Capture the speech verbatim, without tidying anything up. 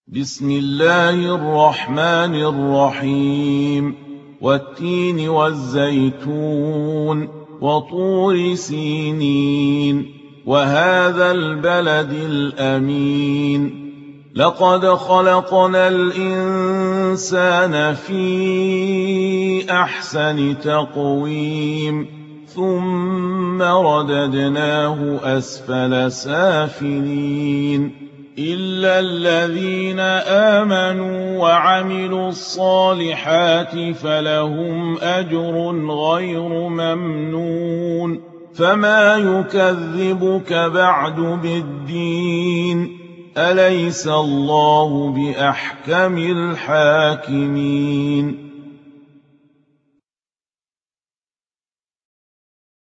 بسم الله الرحمن الرحيم والتين والزيتون وطور سينين وهذا البلد الأمين لقد خلقنا الإنسان في أحسن تقويم ثم رددناه أسفل سافلين إلا الذين آمنوا وعملوا الصالحات فلهم أجر غير ممنون فما يكذبك بعد بالدين أليس الله بأحكم الحاكمين